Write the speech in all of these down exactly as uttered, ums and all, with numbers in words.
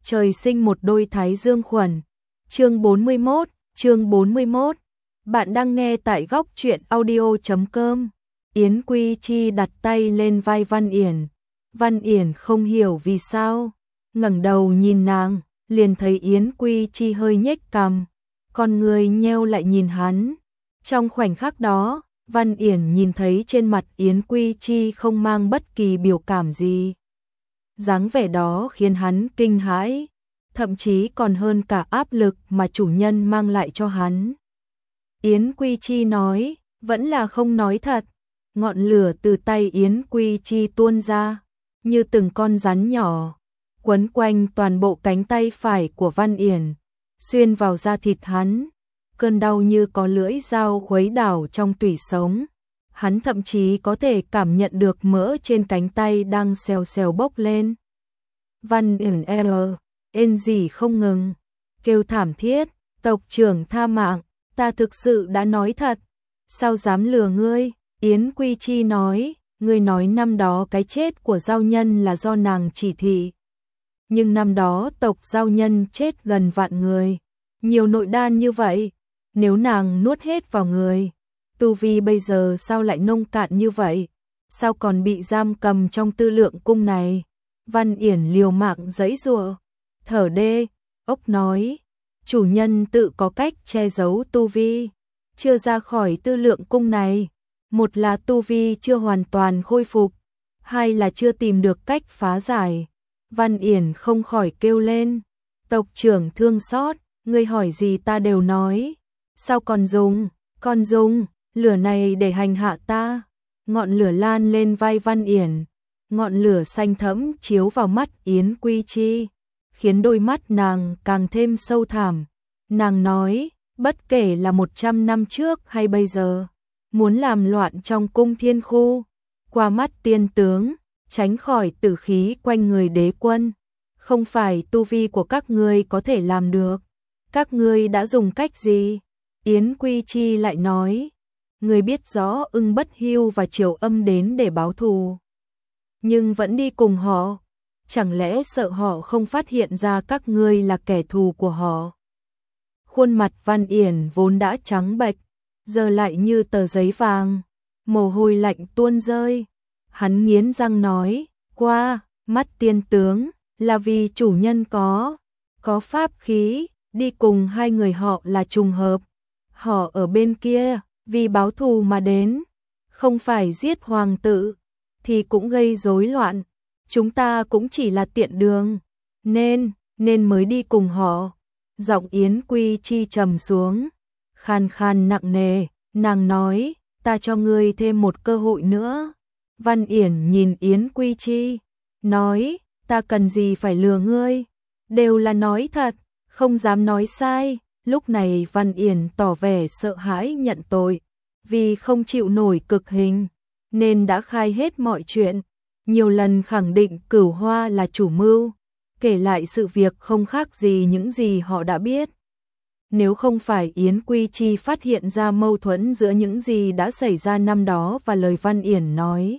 trời sinh một đôi thái dương khuẩn. Chương bốn mươi mốt, chương bốn mươi mốt. Bạn đang nghe tại góc truyện audio chấm com. Yến Quy Chi đặt tay lên vai Văn Yển. Văn Yển không hiểu vì sao, ngẩng đầu nhìn nàng, liền thấy Yến Quy Chi hơi nhếch cằm, con người nheo lại nhìn hắn. Trong khoảnh khắc đó, Văn Yển nhìn thấy trên mặt Yến Quy Chi không mang bất kỳ biểu cảm gì. Dáng vẻ đó khiến hắn kinh hãi, thậm chí còn hơn cả áp lực mà chủ nhân mang lại cho hắn. Yến Quy Chi nói, vẫn là không nói thật. Ngọn lửa từ tay Yến Quy Chi tuôn ra, như từng con rắn nhỏ, quấn quanh toàn bộ cánh tay phải của Văn Yển, xuyên vào da thịt hắn. Cơn đau như có lưỡi dao khuấy đảo trong tủy sống. Hắn thậm chí có thể cảm nhận được mỡ trên cánh tay đang xèo xèo bốc lên. Văn Yển R, ên gì không ngừng, kêu thảm thiết, tộc trưởng tha mạng, ta thực sự đã nói thật, sao dám lừa ngươi? Yến Quy Chi nói, ngươi nói năm đó cái chết của Giao Nhân là do nàng chỉ thị. Nhưng năm đó tộc Giao Nhân chết gần vạn người, nhiều nội đan như vậy, nếu nàng nuốt hết vào người, tu vi bây giờ sao lại nông cạn như vậy? Sao còn bị giam cầm trong Tư Lượng cung này? Văn Yển liều mạng giãy giụa, thở đê, ốc nói, chủ nhân tự có cách che giấu tu vi, chưa ra khỏi Tư Lượng cung này. Một là tu vi chưa hoàn toàn khôi phục, hai là chưa tìm được cách phá giải. Văn Yển không khỏi kêu lên, tộc trưởng thương xót, ngươi hỏi gì ta đều nói, sao còn dùng, còn dùng, lửa này để hành hạ ta. Ngọn lửa lan lên vai Văn Yển, ngọn lửa xanh thẫm chiếu vào mắt Yến Quy Chi, khiến đôi mắt nàng càng thêm sâu thẳm. Nàng nói, bất kể là một trăm năm trước hay bây giờ, muốn làm loạn trong cung thiên khu, qua mắt tiên tướng, tránh khỏi tử khí quanh người đế quân, không phải tu vi của các ngươi có thể làm được. Các ngươi đã dùng cách gì? Yến Quy Chi lại nói, ngươi biết rõ Ưng Bất Hưu và Triều Âm đến để báo thù, nhưng vẫn đi cùng họ, chẳng lẽ sợ họ không phát hiện ra các ngươi là kẻ thù của họ? Khuôn mặt Văn Yển vốn đã trắng bệch, giờ lại như tờ giấy vàng, mồ hôi lạnh tuôn rơi. Hắn nghiến răng nói, qua mắt tiên tướng là vì chủ nhân có có pháp khí, đi cùng hai người họ là trùng hợp. Họ ở bên kia vì báo thù mà đến, không phải giết hoàng tử thì cũng gây rối loạn, chúng ta cũng chỉ là tiện đường, nên nên mới đi cùng họ. Giọng Yến Quy Chi trầm xuống, khan khan nặng nề, nàng nói, ta cho ngươi thêm một cơ hội nữa. Văn Yển nhìn Yến Quy Chi, nói, ta cần gì phải lừa ngươi, đều là nói thật, không dám nói sai. Lúc này Văn Yển tỏ vẻ sợ hãi nhận tội, vì không chịu nổi cực hình, nên đã khai hết mọi chuyện, nhiều lần khẳng định Cửu Hoa là chủ mưu, kể lại sự việc không khác gì những gì họ đã biết. Nếu không phải Yến Quy Chi phát hiện ra mâu thuẫn giữa những gì đã xảy ra năm đó và lời Văn Yển nói,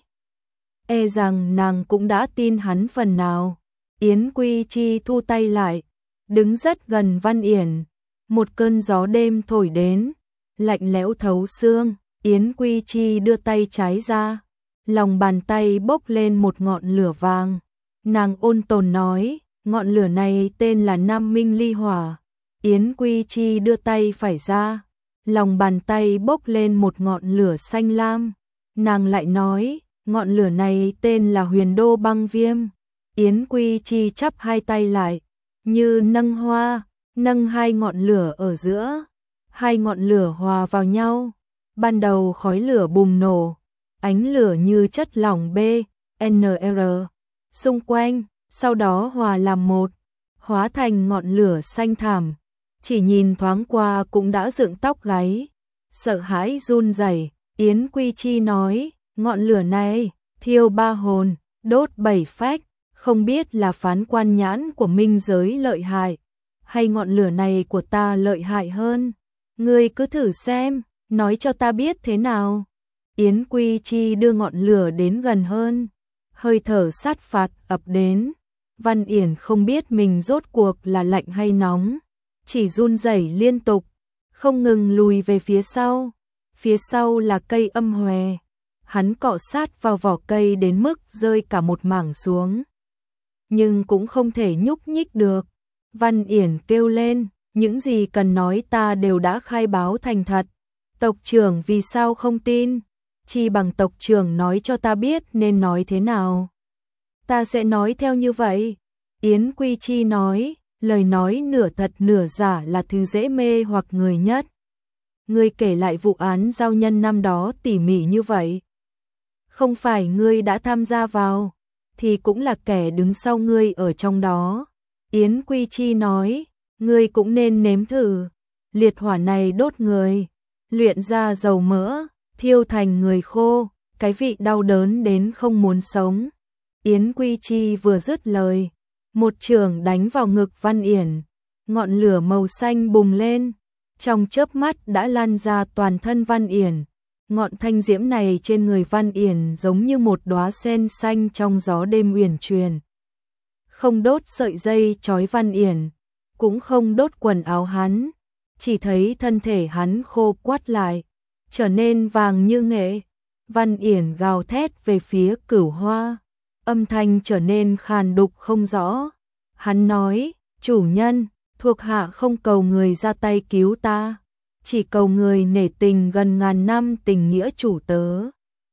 e rằng nàng cũng đã tin hắn phần nào. Yến Quy Chi thu tay lại, đứng rất gần Văn Yển. Một cơn gió đêm thổi đến, lạnh lẽo thấu xương. Yến Quy Chi đưa tay trái ra, lòng bàn tay bốc lên một ngọn lửa vàng. Nàng ôn tồn nói, ngọn lửa này tên là Nam Minh Ly Hỏa. Yến Quy Chi đưa tay phải ra, lòng bàn tay bốc lên một ngọn lửa xanh lam. Nàng lại nói, ngọn lửa này tên là Huyền Đô Băng Viêm. Yến Quy Chi chắp hai tay lại, như nâng hoa, nâng hai ngọn lửa ở giữa. Hai ngọn lửa hòa vào nhau. Ban đầu khói lửa bùng nổ, ánh lửa như chất lỏng B N R xung quanh, sau đó hòa làm một, hóa thành ngọn lửa xanh thẳm. Chỉ nhìn thoáng qua cũng đã dựng tóc gáy, sợ hãi run rẩy. Yến Quy Chi nói, ngọn lửa này thiêu ba hồn, đốt bảy phách, không biết là phán quan nhãn của minh giới lợi hại, hay ngọn lửa này của ta lợi hại hơn. Ngươi cứ thử xem, nói cho ta biết thế nào. Yến Quy Chi đưa ngọn lửa đến gần hơn, hơi thở sát phạt ập đến, Văn Yển không biết mình rốt cuộc là lạnh hay nóng, chỉ run rẩy liên tục, không ngừng lùi về phía sau. Phía sau là cây âm hòe, hắn cọ sát vào vỏ cây đến mức rơi cả một mảng xuống. Nhưng cũng không thể nhúc nhích được. Văn Yển kêu lên, những gì cần nói ta đều đã khai báo thành thật. Tộc trưởng vì sao không tin? Chi bằng tộc trưởng nói cho ta biết nên nói thế nào. Ta sẽ nói theo như vậy. Yến Quy Chi nói, lời nói nửa thật nửa giả là thứ dễ mê hoặc người nhất. Ngươi kể lại vụ án giao nhân năm đó tỉ mỉ như vậy. Không phải ngươi đã tham gia vào, thì cũng là kẻ đứng sau ngươi ở trong đó. Yến Quy Chi nói, ngươi cũng nên nếm thử. Liệt hỏa này đốt người, luyện ra dầu mỡ, thiêu thành người khô, cái vị đau đớn đến không muốn sống. Yến Quy Chi vừa dứt lời, một chưởng đánh vào ngực Văn Yển, ngọn lửa màu xanh bùng lên, trong chớp mắt đã lan ra toàn thân Văn Yển. Ngọn thanh diễm này trên người Văn Yển giống như một đóa sen xanh trong gió đêm uyển chuyển. Không đốt sợi dây trói Văn Yển, cũng không đốt quần áo hắn, chỉ thấy thân thể hắn khô quắt lại, trở nên vàng như nghệ. Văn Yển gào thét về phía Cửu Hoa, âm thanh trở nên khàn đục không rõ. Hắn nói, chủ nhân, thuộc hạ không cầu người ra tay cứu ta, chỉ cầu người nể tình gần ngàn năm tình nghĩa chủ tớ.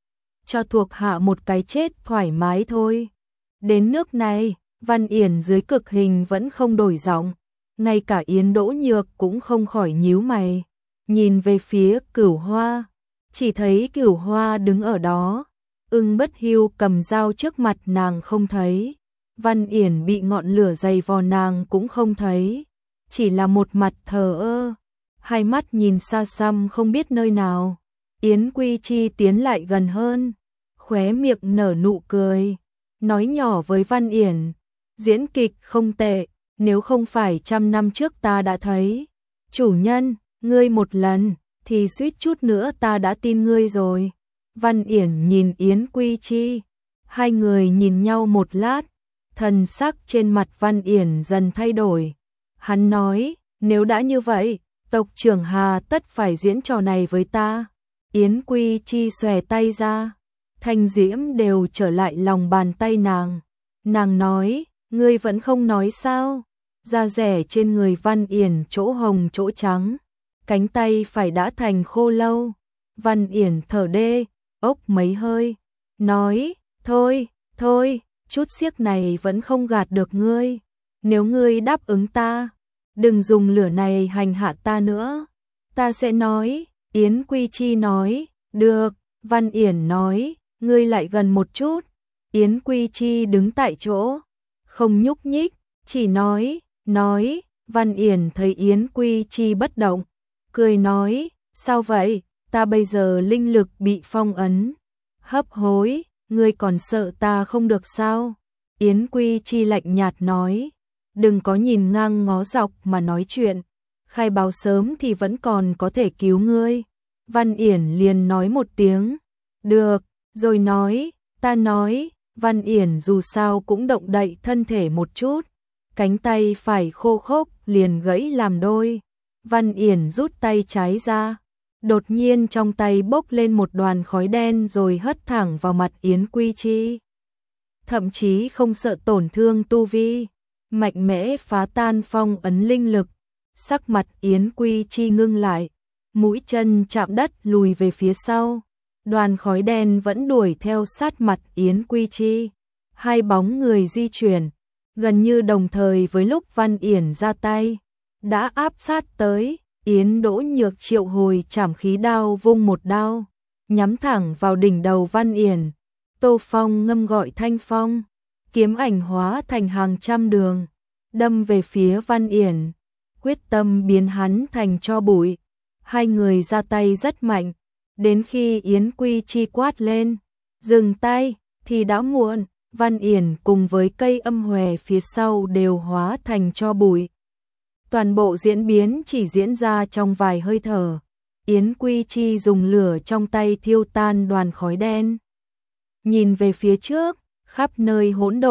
Cho thuộc hạ một cái chết thoải mái thôi. Đến nước này, Văn Yển dưới cực hình vẫn không đổi giọng, ngay cả Yến Đỗ Nhược cũng không khỏi nhíu mày, nhìn về phía Cửu Hoa, chỉ thấy Cửu Hoa đứng ở đó, Ưng Bất Hưu cầm dao trước mặt nàng không thấy, Văn Yển bị ngọn lửa dày vò nàng cũng không thấy, chỉ là một mặt thờ ơ, hai mắt nhìn xa xăm không biết nơi nào. Yến Quy Chi tiến lại gần hơn, khóe miệng nở nụ cười, nói nhỏ với Văn Yển, diễn kịch không tệ, nếu không phải trăm năm trước ta đã thấy. Chủ nhân, ngươi một lần, thì suýt chút nữa ta đã tin ngươi rồi. Văn Yển nhìn Yến Quy Chi, hai người nhìn nhau một lát, thần sắc trên mặt Văn Yển dần thay đổi. Hắn nói, nếu đã như vậy, tộc trưởng hà tất phải diễn trò này với ta. Yến Quy Chi xòe tay ra, thanh diễm đều trở lại lòng bàn tay nàng. Nàng nói, ngươi vẫn không nói sao? Da rẻ trên người Văn Yển chỗ hồng chỗ trắng, cánh tay phải đã thành khô lâu. Văn Yển thở đê, ốc mấy hơi, nói, thôi, thôi, chút xiếc này vẫn không gạt được ngươi. Nếu ngươi đáp ứng ta, đừng dùng lửa này hành hạ ta nữa, ta sẽ nói. Yến Quy Chi nói, được. Văn Yển nói, ngươi lại gần một chút. Yến Quy Chi đứng tại chỗ, không nhúc nhích, chỉ nói, nói. Văn Yển thấy Yến Quy Chi bất động, cười nói, sao vậy, ta bây giờ linh lực bị phong ấn, hấp hối, ngươi còn sợ ta không được sao? Yến Quy Chi lạnh nhạt nói, đừng có nhìn ngang ngó dọc mà nói chuyện, khai báo sớm thì vẫn còn có thể cứu ngươi. Văn Yển liền nói một tiếng, được, rồi nói, ta nói. Văn Yển dù sao cũng động đậy thân thể một chút, cánh tay phải khô khốc liền gãy làm đôi. Văn Yển rút tay trái ra, đột nhiên trong tay bốc lên một đoàn khói đen rồi hất thẳng vào mặt Yến Quy Chi. Thậm chí không sợ tổn thương tu vi, mạnh mẽ phá tan phong ấn linh lực. Sắc mặt Yến Quy Chi ngưng lại, mũi chân chạm đất lùi về phía sau. Đoàn khói đen vẫn đuổi theo sát mặt Yến Quy Chi. Hai bóng người di chuyển, gần như đồng thời với lúc Văn Yển ra tay, đã áp sát tới. Yến Đỗ Nhược triệu hồi trảm khí đao vung một đao, nhắm thẳng vào đỉnh đầu Văn Yển. Tô Phong ngâm gọi thanh phong, kiếm ảnh hóa thành hàng trăm đường, đâm về phía Văn Yển, quyết tâm biến hắn thành tro bụi. Hai người ra tay rất mạnh, đến khi Yến Quy Chi quát lên, dừng tay, thì đã muộn. Văn Yển cùng với cây âm hòe phía sau đều hóa thành tro bụi. Toàn bộ diễn biến chỉ diễn ra trong vài hơi thở. Yến Quy Chi dùng lửa trong tay thiêu tan đoàn khói đen. Nhìn về phía trước, khắp nơi hỗn độn,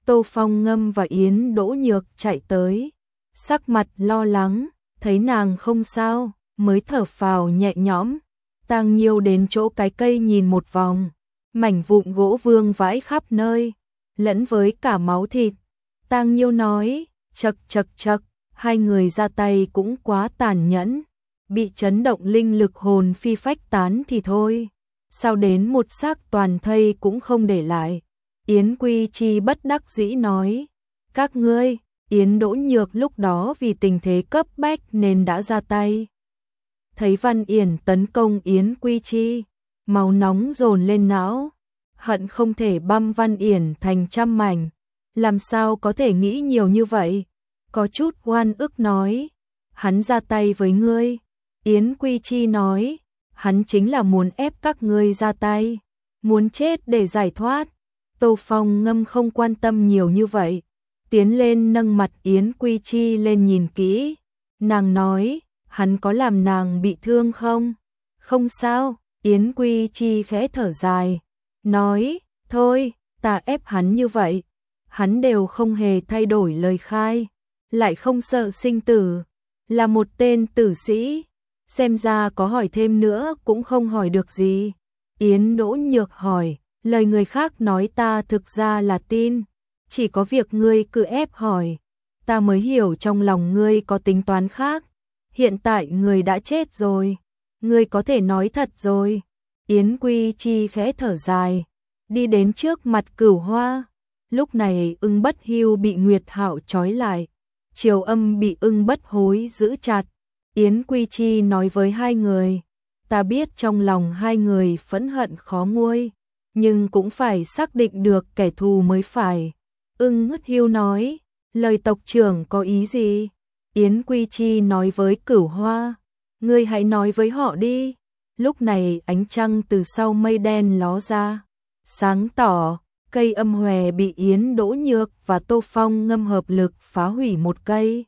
Tô Phong Ngâm và Yến Đỗ Nhược chạy tới, sắc mặt lo lắng, thấy nàng không sao, mới thở phào nhẹ nhõm. Tang Nhiêu đến chỗ cái cây nhìn một vòng, mảnh vụn gỗ vương vãi khắp nơi, lẫn với cả máu thịt. Tang Nhiêu nói, chậc chậc chậc, hai người ra tay cũng quá tàn nhẫn, bị chấn động linh lực hồn phi phách tán thì thôi, sao đến một xác toàn thây cũng không để lại. Yến Quy Chi bất đắc dĩ nói, các ngươi. Yến Đỗ Nhược lúc đó vì tình thế cấp bách nên đã ra tay. Thấy Văn Yển tấn công Yến Quy Chi, máu nóng dồn lên não, hận không thể băm Văn Yển thành trăm mảnh, làm sao có thể nghĩ nhiều như vậy, có chút oan ức nói, hắn ra tay với ngươi. Yến Quy Chi nói, hắn chính là muốn ép các ngươi ra tay, muốn chết để giải thoát. Tô Phong Ngâm không quan tâm nhiều như vậy, tiến lên nâng mặt Yến Quy Chi lên nhìn kỹ, nàng nói, hắn có làm nàng bị thương không? Không sao. Yến Quy Chi khẽ thở dài, nói, thôi, ta ép hắn như vậy, hắn đều không hề thay đổi lời khai, lại không sợ sinh tử, là một tên tử sĩ, xem ra có hỏi thêm nữa cũng không hỏi được gì. Yến Đỗ Nhược hỏi, lời người khác nói ta thực ra là tin, chỉ có việc ngươi cứ ép hỏi, ta mới hiểu trong lòng ngươi có tính toán khác. Hiện tại người đã chết rồi, ngươi có thể nói thật rồi. Yến Quy Chi khẽ thở dài, đi đến trước mặt Cửu Hoa. Lúc này Ưng Bất Hưu bị Nguyệt Hạo trói lại, Triều Âm bị Ưng Bất Hối giữ chặt. Yến Quy Chi nói với hai người, ta biết trong lòng hai người phẫn hận khó nguôi, nhưng cũng phải xác định được kẻ thù mới phải. Ưng Bất Hưu nói, lời tộc trưởng có ý gì? Yến Quy Chi nói với Cửu Hoa, ngươi hãy nói với họ đi. Lúc này ánh trăng từ sau mây đen ló ra, sáng tỏ, cây âm hòe bị Yến Đỗ Nhược và Tô Phong Ngâm hợp lực phá hủy một cây.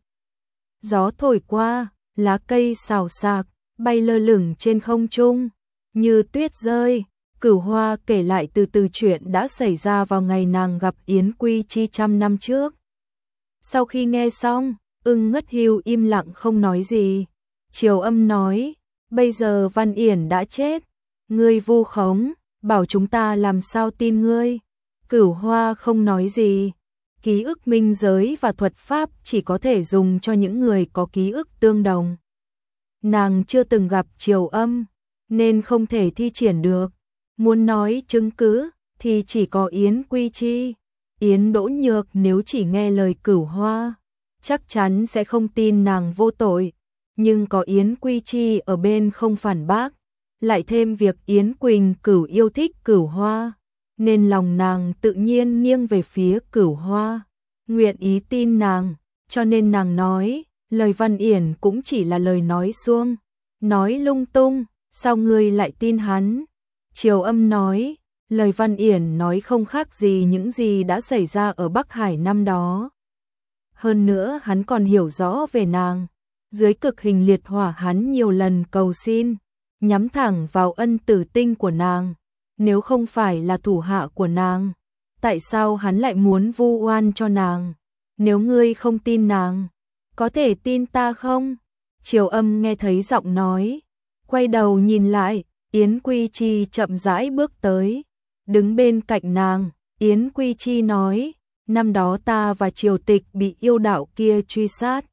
Gió thổi qua, lá cây xào xạc, bay lơ lửng trên không trung, như tuyết rơi. Cửu Hoa kể lại từ từ chuyện đã xảy ra vào ngày nàng gặp Yến Quy Chi trăm năm trước. Sau khi nghe xong, Ưng Ngất Hưu im lặng không nói gì. Triều Âm nói, bây giờ Văn Yển đã chết, ngươi vu khống, bảo chúng ta làm sao tin ngươi. Cửu Hoa không nói gì. Ký ức minh giới và thuật pháp chỉ có thể dùng cho những người có ký ức tương đồng. Nàng chưa từng gặp Triều Âm, nên không thể thi triển được. Muốn nói chứng cứ, thì chỉ có Yến Quy Chi. Yến Đỗ Nhược nếu chỉ nghe lời Cửu Hoa, chắc chắn sẽ không tin nàng vô tội. Nhưng có Yến Quy Chi ở bên không phản bác, lại thêm việc Yến Quỳnh Cửu yêu thích Cửu Hoa, nên lòng nàng tự nhiên nghiêng về phía Cửu Hoa, nguyện ý tin nàng, cho nên nàng nói, lời Văn Yển cũng chỉ là lời nói suông, nói lung tung, sao ngươi lại tin hắn? Triều Âm nói, lời Văn Yển nói không khác gì những gì đã xảy ra ở Bắc Hải năm đó. Hơn nữa hắn còn hiểu rõ về nàng, dưới cực hình liệt hỏa hắn nhiều lần cầu xin, nhắm thẳng vào ân tử tinh của nàng, nếu không phải là thủ hạ của nàng, tại sao hắn lại muốn vu oan cho nàng? Nếu ngươi không tin nàng, có thể tin ta không? Triều Âm nghe thấy giọng nói, quay đầu nhìn lại, Yến Quy Chi chậm rãi bước tới, đứng bên cạnh nàng. Yến Quy Chi nói, năm đó ta và Triều Tịch bị yêu đạo kia truy sát.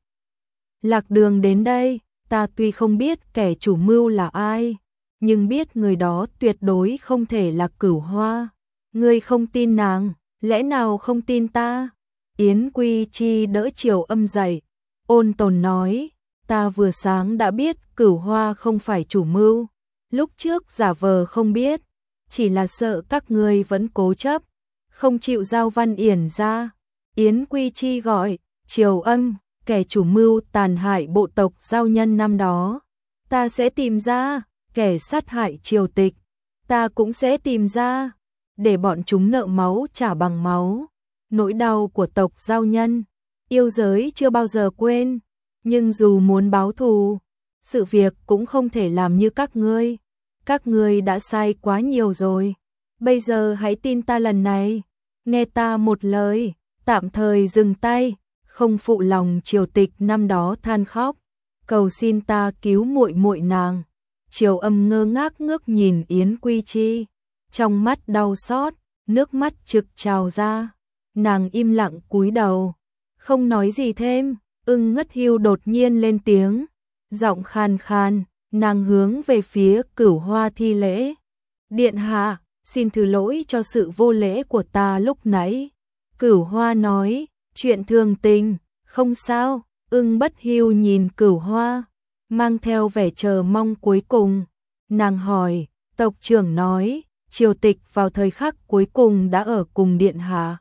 Lạc đường đến đây, ta tuy không biết kẻ chủ mưu là ai, nhưng biết người đó tuyệt đối không thể là Cửu Hoa. Ngươi không tin nàng, lẽ nào không tin ta? Yến Quy Chi đỡ Triều Âm dậy, ôn tồn nói, ta vừa sáng đã biết Cửu Hoa không phải chủ mưu, lúc trước giả vờ không biết, chỉ là sợ các ngươi vẫn cố chấp, không chịu giao Văn Yển ra. Yến Quy Chi gọi, Triều Âm, kẻ chủ mưu tàn hại bộ tộc Giao Nhân năm đó, ta sẽ tìm ra, kẻ sát hại Triều Tịch, ta cũng sẽ tìm ra, để bọn chúng nợ máu trả bằng máu. Nỗi đau của tộc Giao Nhân, yêu giới chưa bao giờ quên, nhưng dù muốn báo thù, sự việc cũng không thể làm như các ngươi. Các ngươi đã sai quá nhiều rồi, bây giờ hãy tin ta lần này, nghe ta một lời, tạm thời dừng tay, không phụ lòng Triều Tịch năm đó than khóc, cầu xin ta cứu muội muội nàng. Triều Âm ngơ ngác ngước nhìn Yến Quy Chi, trong mắt đau xót, nước mắt trực trào ra. Nàng im lặng cúi đầu, không nói gì thêm. Ưng Ngất Hưu đột nhiên lên tiếng, giọng khan khan, nàng hướng về phía Cửu Hoa thi lễ. Điện hạ, xin thứ lỗi cho sự vô lễ của ta lúc nãy. Cửu Hoa nói, chuyện thường tình, không sao. Ưng Bất Hưu nhìn Cửu Hoa, mang theo vẻ chờ mong cuối cùng. Nàng hỏi, tộc trưởng nói, Triều Tịch vào thời khắc cuối cùng đã ở cùng điện hạ.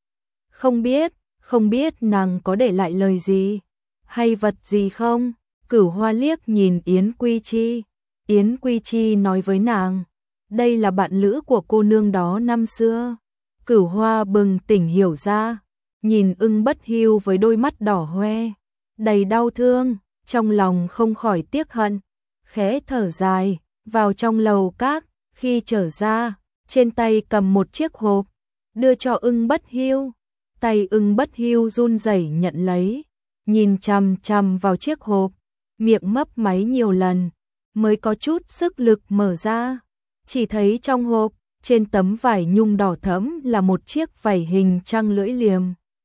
Không biết, không biết nàng có để lại lời gì, hay vật gì không? Cửu Hoa liếc nhìn Yến Quy Chi. Yến Quy Chi nói với nàng, đây là bạn lữ của cô nương đó năm xưa. Cửu Hoa bừng tỉnh hiểu ra, nhìn Ưng Bất Hưu với đôi mắt đỏ hoe, đầy đau thương, trong lòng không khỏi tiếc hận, khẽ thở dài, vào trong lầu các, khi trở ra, trên tay cầm một chiếc hộp, đưa cho Ưng Bất Hưu. Tay Ưng Bất Hưu run rẩy nhận lấy, nhìn chằm chằm vào chiếc hộp, miệng mấp máy nhiều lần, mới có chút sức lực mở ra. Chỉ thấy trong hộp, trên tấm vải nhung đỏ thẫm là một chiếc vảy hình trăng lưỡi liềm.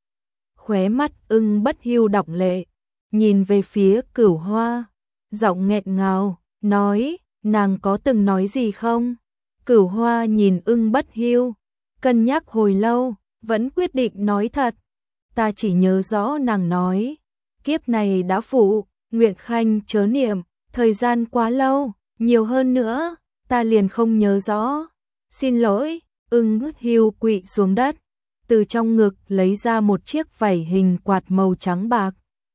Khóe mắt Ưng Bất Hưu đọng lệ, nhìn về phía Cửu Hoa, giọng nghẹn ngào, nói, nàng có từng nói gì không? Cửu Hoa nhìn Ưng Bất Hưu, cân nhắc hồi lâu, vẫn quyết định nói thật. Ta chỉ nhớ rõ nàng nói, kiếp này đã phụ, nguyện khanh chớ niệm, thời gian quá lâu, nhiều hơn nữa, ta liền không nhớ rõ. Xin lỗi. Ưng Bất Hưu quỵ xuống đất, từ trong ngực lấy ra một chiếc vảy hình quạt màu trắng bạc,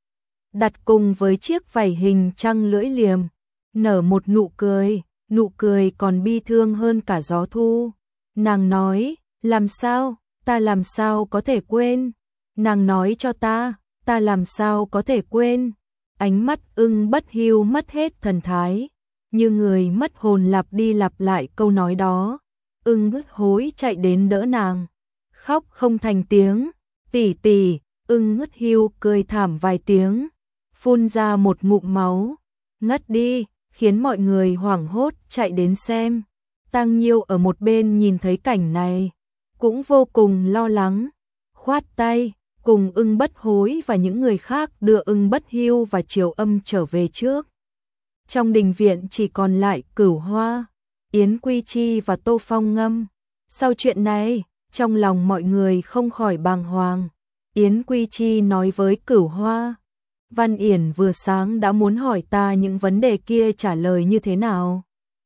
đặt cùng với chiếc vảy hình trăng lưỡi liềm, nở một nụ cười, nụ cười còn bi thương hơn cả gió thu. Nàng nói, làm sao, ta làm sao có thể quên? Nàng nói cho ta, ta làm sao có thể quên? Ánh mắt Ưng Bất Hưu mất hết thần thái, như người mất hồn lặp đi lặp lại câu nói đó. Ưng Bất Hối chạy đến đỡ nàng, khóc không thành tiếng, tỷ tỷ. Ưng Bất Hưu cười thảm vài tiếng, phun ra một ngụm máu, ngất đi, khiến mọi người hoảng hốt chạy đến xem. Tang Nhiêu ở một bên nhìn thấy cảnh này, cũng vô cùng lo lắng, khoát tay, cùng Ưng Bất Hối và những người khác đưa Ưng Bất Hưu và Triều Âm trở về trước. Trong đình viện chỉ còn lại Cửu Hoa, Yến Quy Chi và Tô Phong Ngâm. Sau chuyện này, trong lòng mọi người không khỏi bàng hoàng. Yến Quy Chi nói với Cửu Hoa, Văn Yển vừa sáng đã muốn hỏi ta những vấn đề kia trả lời như thế nào,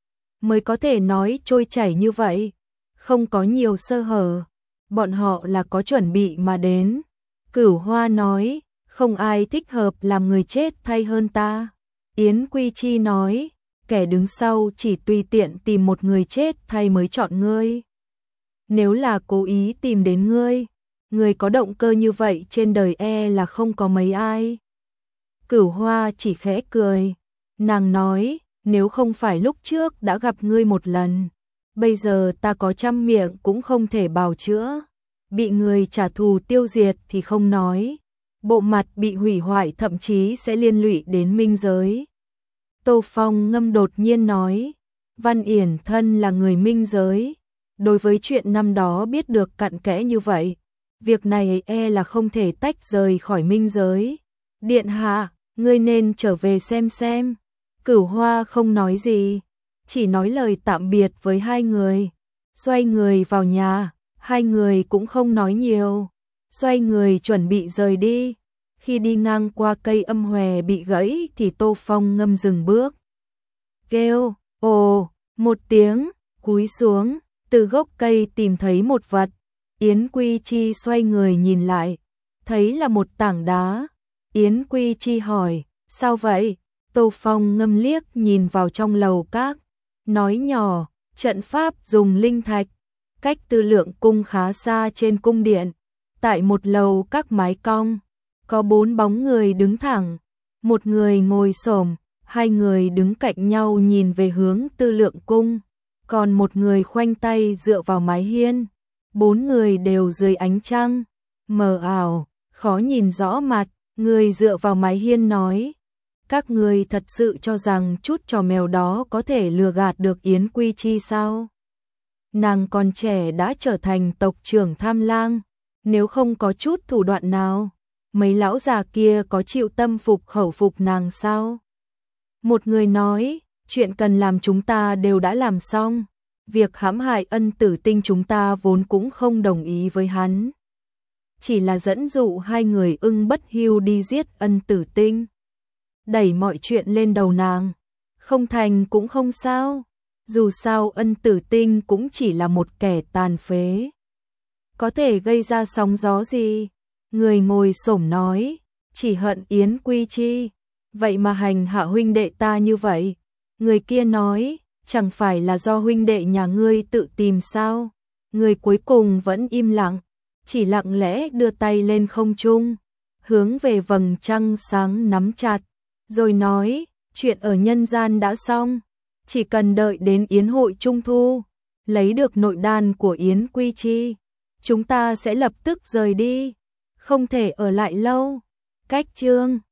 mới có thể nói trôi chảy như vậy, không có nhiều sơ hở. Bọn họ là có chuẩn bị mà đến. Cửu Hoa nói, không ai thích hợp làm người chết thay hơn ta. Yến Quy Chi nói, kẻ đứng sau chỉ tùy tiện tìm một người chết thay mới chọn ngươi. Nếu là cố ý tìm đến ngươi, người có động cơ như vậy trên đời e là không có mấy ai. Cửu Hoa chỉ khẽ cười, nàng nói, nếu không phải lúc trước đã gặp ngươi một lần, bây giờ ta có trăm miệng cũng không thể bào chữa. Bị người trả thù tiêu diệt thì không nói, bộ mặt bị hủy hoại thậm chí sẽ liên lụy đến minh giới. Tô Phong Ngâm đột nhiên nói, Văn Yển thân là người minh giới, đối với chuyện năm đó biết được cặn kẽ như vậy, việc này e là không thể tách rời khỏi minh giới. Điện hạ, ngươi nên trở về xem xem. Cửu Hoa không nói gì, chỉ nói lời tạm biệt với hai người, xoay người vào nhà. Hai người cũng không nói nhiều, xoay người chuẩn bị rời đi. Khi đi ngang qua cây âm hòe bị gãy thì Tô Phong Ngâm dừng bước, kêu, ồ, một tiếng, cúi xuống, từ gốc cây tìm thấy một vật. Yến Quy Chi xoay người nhìn lại, thấy là một tảng đá. Yến Quy Chi hỏi, sao vậy? Tô Phong Ngâm liếc nhìn vào trong lầu các, nói nhỏ, trận pháp dùng linh thạch, cách Tư Lượng cung khá xa trên cung điện. Tại một lầu các mái cong, có bốn bóng người đứng thẳng, một người ngồi xổm, hai người đứng cạnh nhau nhìn về hướng Tư Lượng cung, còn một người khoanh tay dựa vào mái hiên. Bốn người đều dưới ánh trăng, mờ ảo, khó nhìn rõ mặt, người dựa vào mái hiên nói. Các người thật sự cho rằng chút trò mèo đó có thể lừa gạt được Yến Quy Chi sao? Nàng còn trẻ đã trở thành tộc trưởng Tham Lang, nếu không có chút thủ đoạn nào, mấy lão già kia có chịu tâm phục khẩu phục nàng sao? Một người nói, chuyện cần làm chúng ta đều đã làm xong, việc hãm hại Ân Tử Tinh chúng ta vốn cũng không đồng ý với hắn. Chỉ là dẫn dụ hai người Ưng Bất Hưu đi giết Ân Tử Tinh. Đẩy mọi chuyện lên đầu nàng, không thành cũng không sao, dù sao Ân Tử Tinh cũng chỉ là một kẻ tàn phế. Có thể gây ra sóng gió gì? Người ngồi xổm nói, chỉ hận Yến Quy Chi, vậy mà hành hạ huynh đệ ta như vậy. Người kia nói, chẳng phải là do huynh đệ nhà ngươi tự tìm sao? Người cuối cùng vẫn im lặng, chỉ lặng lẽ đưa tay lên không trung, hướng về vầng trăng sáng nắm chặt, rồi nói, chuyện ở nhân gian đã xong, chỉ cần đợi đến yến hội trung thu, lấy được nội đan của Yến Quy Chi, chúng ta sẽ lập tức rời đi, không thể ở lại lâu. Cách chương